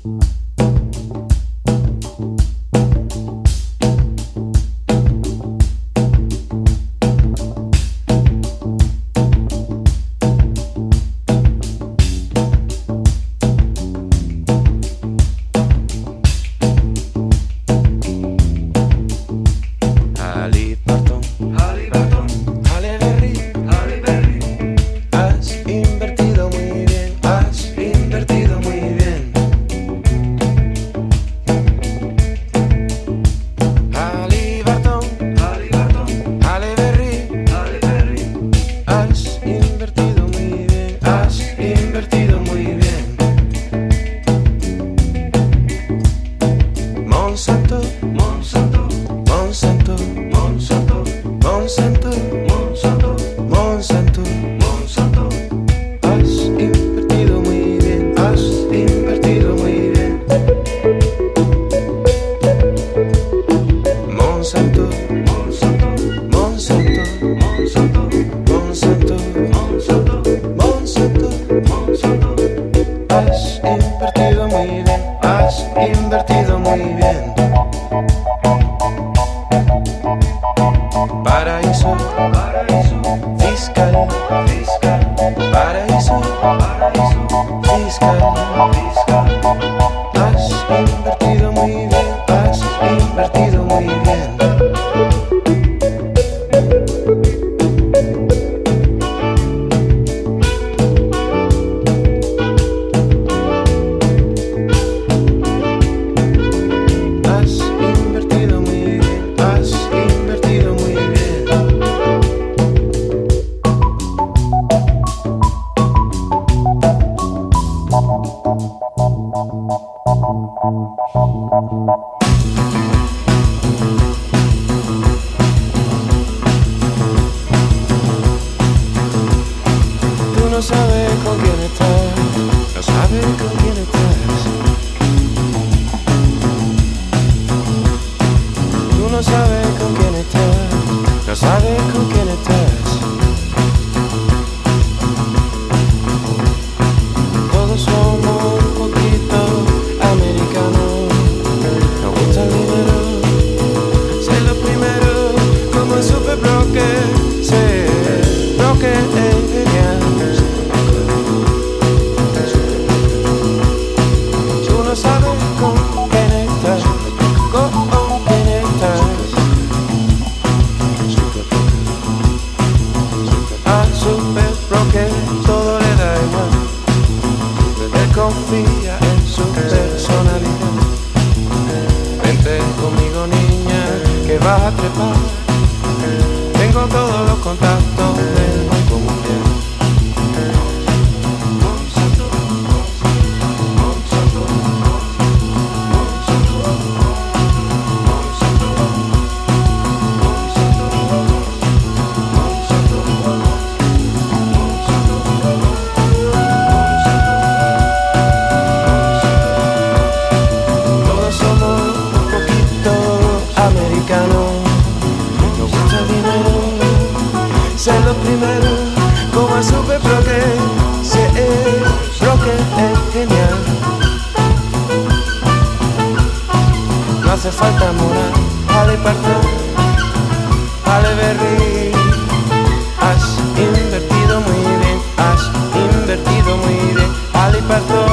no sabe con quién estás, no sabe con quién estás. Tú no sabes con quién estás, no sabes con quién estás. Todos somos un poquito americanos, nos gusta el dinero, ser lo primero, como el super bloque, ser bloque es genial. Tú no sabes con quién estás, con quién estás. Al super bloque todo le da igual, él confía en su personalidad. Vente conmigo niña, que vas a trepar. Tengo todos los contactos del Banco Mundial. Todos somos un poquito americanos, nos gusta el dinero, ser los primeros, como el super bloque, ser el bloque es genial. No hace falta morar, Halliburton, Halle Berry. Has invertido muy bien, has invertido muy bien, Halliburton.